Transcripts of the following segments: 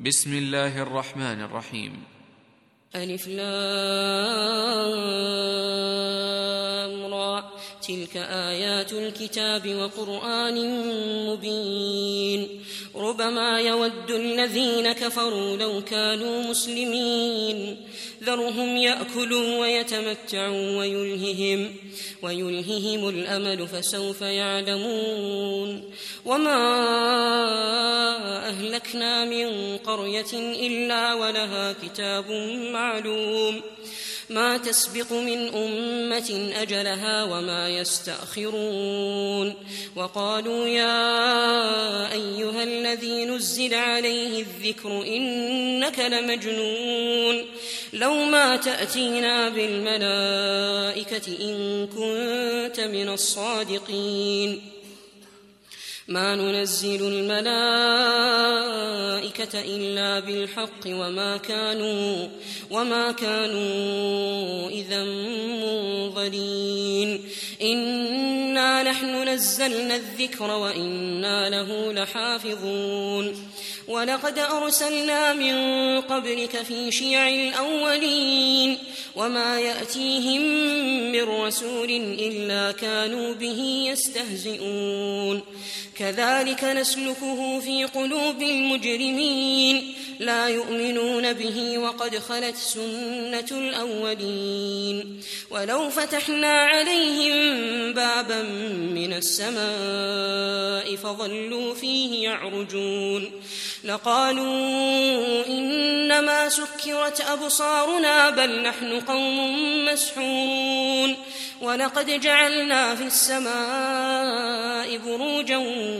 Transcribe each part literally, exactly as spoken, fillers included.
بسم الله الرحمن الرحيم. ألف لام را، تلك آيات الكتاب وقرآن مبين. ربما يود الذين كفروا لو كانوا مسلمين، ذرهم يأكلوا ويتمتعوا ويلههم, ويلههم الأمل فسوف يعلمون. وما أهلكنا من قرية إلا ولها كتاب معلوم، ما تسبق من أمة أجلها وما يستأخرون. وقالوا يا أيها الذي نزل عليه الذكر إنك لمجنون، لو ما تأتينا بالملائكة إن كنت من الصادقين. ما ننزل الملائكة إلا بالحق وما كانوا, وما كانوا إذا منظرين. إنا نحن نزلنا الذكر وإنا له لحافظون. ولقد أرسلنا من قبلك في شيع الأولين، وما يأتيهم من رسول إلا كانوا به يستهزئون. كذلك نسلكه في قلوب المجرمين، لا يؤمنون به وقد خلت سنة الأولين. ولو فتحنا عليهم بابا من السماء فظلوا فيه يعرجون لقالوا إنما سكرت أبصارنا بل نحن قوم مسحورون. ولقد جعلنا في السماء بروجا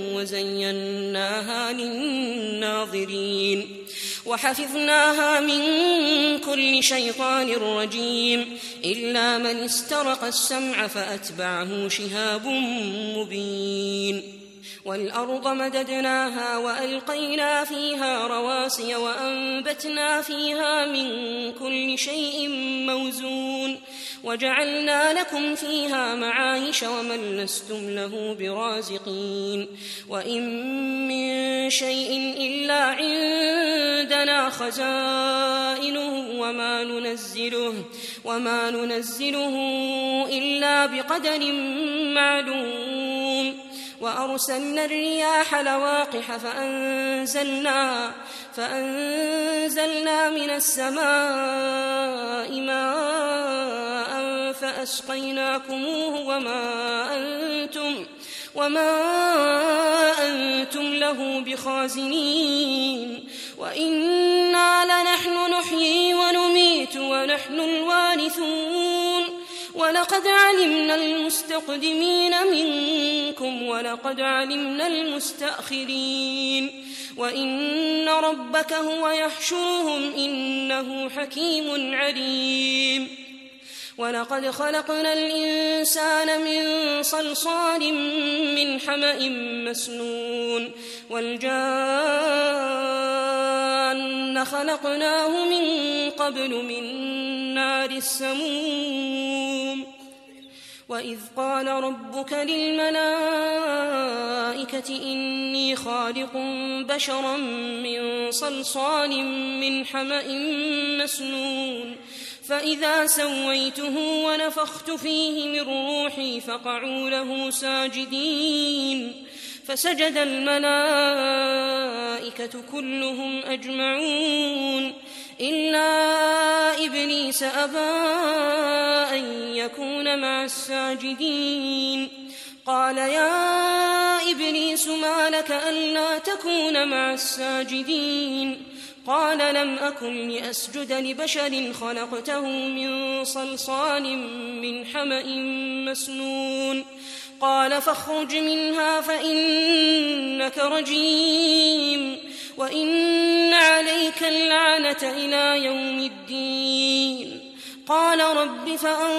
وزيناها للناظرين وحفظناها من كل شيطان رجيم إلا من استرق السمع فأتبعه شهاب مبين. والأرض مددناها وألقينا فيها رواسي وأنبتنا فيها من كل شيء موزون وجعلنا لكم فيها معايش ومن لستم له برازقين. وإن من شيء إلا عندنا خزائنه وما ننزله, وما ننزله إلا بقدر معلوم. وأرسلنا الرياح لواقح فأنزلنا, فأنزلنا من السماء ماء فأسقيناكموه وما أنتم, وما أنتم له بخازنين. وإنا لنحن نحيي ونميت ونحن الوارثون. ولقد علمنا المستقدمين منكم ولقد علمنا المستأخرين. وإن ربك هو يحشرهم إنه حكيم عليم. ولقد خلقنا الإنسان من صلصال من حمأ مسنون والجان خلقناه من قبل من نار السموم. وإذ قال ربك للملائكة إني خالق بشرا من صلصال من حمأ مسنون فإذا سويته ونفخت فيه من روحي فقعوا له ساجدين. فسجد الملائكة كلهم أجمعون إلا إبليس أبى أن يكون مع الساجدين. قال يا إبليس ما لك ألا تكون مع الساجدين؟ قال لم أكن لأسجد لبشر خلقته من صلصال من حمأ مسنون. قال فاخرج منها فإنك رجيم وإن عليك اللعنة إلى يوم الدين. قال رب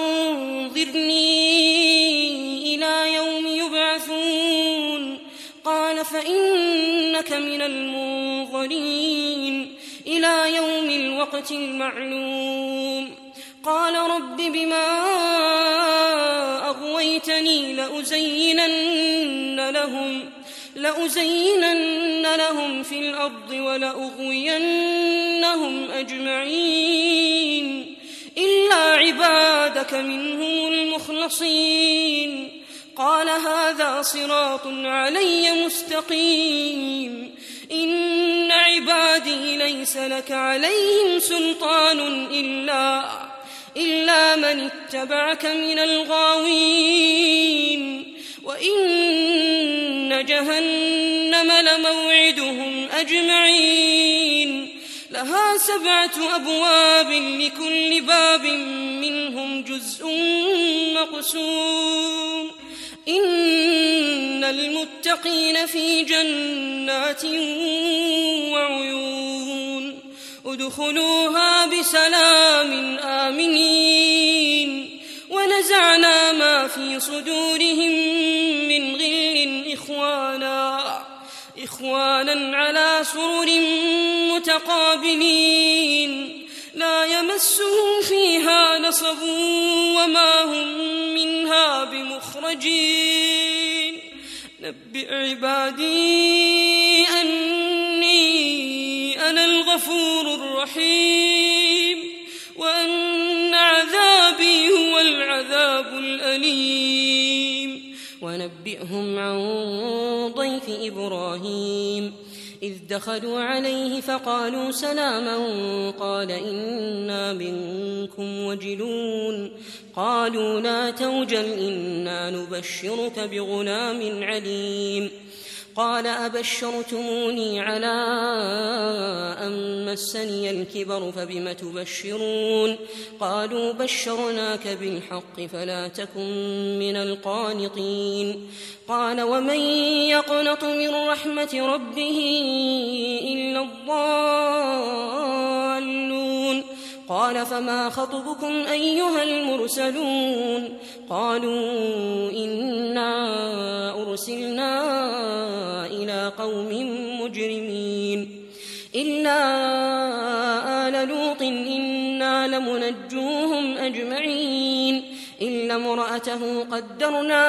فأنظرني إلى يوم يبعثون. قال فإنك من المنظرين إلى يوم الوقت المعلوم. قال رب بما أغويتني لأزينن لهم لأزينن لهم في الأرض ولأغوينهم أجمعين إلا عبادك منهم المخلصين. قال هذا صراط علي مستقيم. إن عبادي ليس لك عليهم سلطان إلا, إلا من اتبعك من الغاوين. وإن جهنم لموعدهم أجمعين لها سبعة أبواب لكل باب منهم جزء مقسوم. إن المتقين في جنات وعيون ادخلوها بسلام آمنين. ونزعنا ما في صدورهم من غل إخوانا, إخوانا على سرر متقابلين لا يمسهم فيها نصب وما هم منها بمخرجين. نبئ عبادي أني أنا الغفور الرحيم وأن عذابي هو العذاب الأليم. ونبئهم عن ضيف إبراهيم إذ دخلوا عليه فقالوا سلاما قال إنا منكم وجلون. قالوا لا توجل إنا نبشرك بغلام عليم. قال أبشرتموني على أن مسني الكبر فبم تبشرون. قالوا بشرناك بالحق فلا تكن من القانطين. قال ومن يقنط من رحمة ربه إلا الضالون. قال فما خطبكم أيها المرسلون؟ قالوا إنا أرسلنا إلى قوم مجرمين إلا آل لوط إنا لمنجوهم أجمعين إلا امرأته قدرنا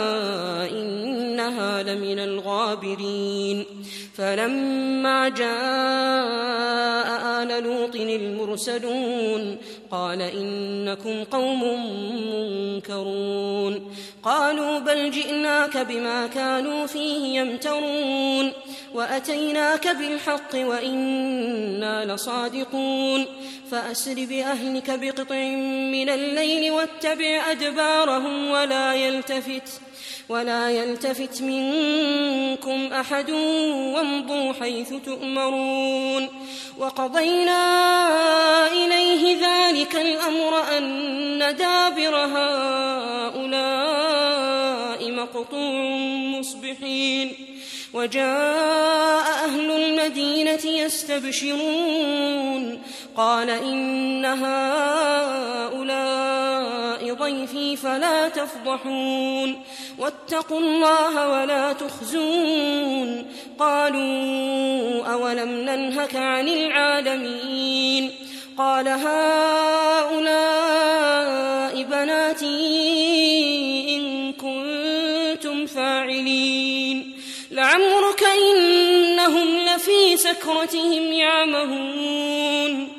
إنها لمن الغابرين. فلما جاء آل لوط المرسلون قال إنكم قوم منكرون. قالوا بل جئناك بما كانوا فيه يمترون وأتيناك بالحق وإنا لصادقون. فأسر بأهلك بقطع من الليل واتبع أدبارهم ولا يلتفت ولا يلتفت منكم أحد وامضوا حيث تؤمرون. وقضينا إليه ذلك الأمر أن دابر هؤلاء مقطوع مصبحين. وجاء أهل المدينة يستبشرون قال إن هؤلاء ضيفي فلا تفضحون واتقوا الله ولا تخزون. قالوا أولم ننهك عن العالمين؟ قال هؤلاء بناتي إن كنتم فاعلين. لعمرك إنهم لفي سكرتهم يعمهون.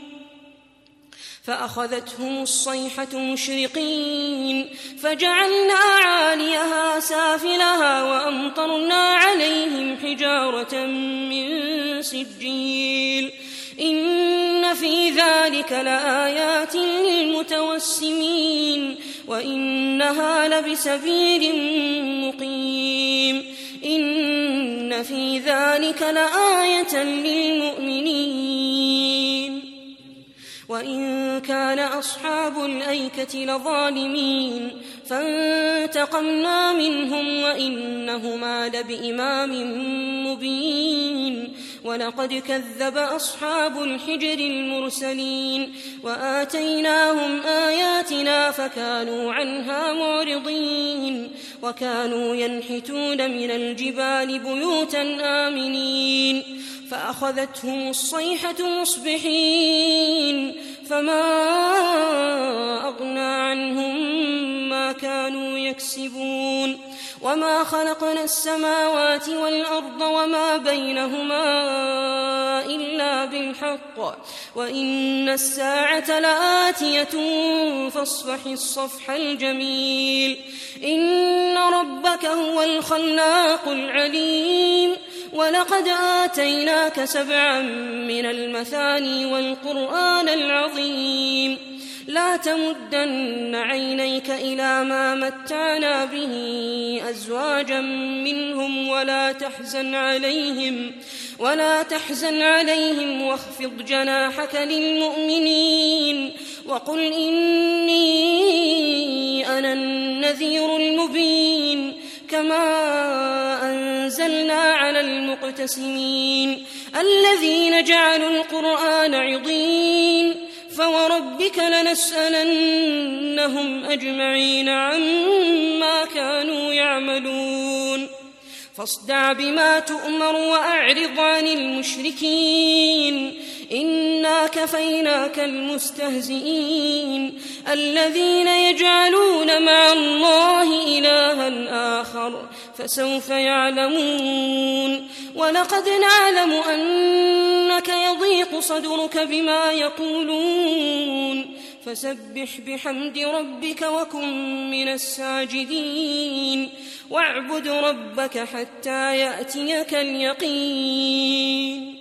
فأخذتهم الصيحة مشرقين فجعلنا عاليها سافلها وأمطرنا عليهم حجارة من سجيل. إن في ذلك لآيات للمتوسمين وإنها لبسبيل مقيم. إن في ذلك لآية للمؤمنين. وإن كان أصحاب الأيكة لظالمين فانتقمنا منهم وإنهما لبإمام مبين. ولقد كذب أصحاب الحجر المرسلين وآتيناهم آياتنا فكانوا عنها معرضين. وكانوا ينحتون من الجبال بيوتا آمنين فأخذتهم الصيحة مصبحين فما أغنى عنهم ما كانوا يكسبون. وما خلقنا السماوات والأرض وما بينهما إلا بالحق وإن الساعة لآتية فاصفح الصفح الجميل إن ربك هو الخلاق العليم ولقد آتيناك سبعا من المثاني والقرآن العظيم لا تمدن عينيك إلى ما متعنا به أزواجا منهم ولا تحزن عليهم ولا تحزن عليهم واخفض جناحك للمؤمنين وقل إني أنا النذير المبين كما أنزلنا على المقتسمين الذين جعلوا القرآن عضين فوربك لنسألنهم أجمعين عما كانوا يعملون فاصدع بما تؤمر وأعرض عن المشركين إنا كفيناك المستهزئين الذين يجعلون مع الله إلها آخر فسوف يعلمون ولقد نعلم أنك يضيق صدرك بما يقولون فسبح بحمد ربك وكن من الساجدين واعبد ربك حتى يأتيك اليقين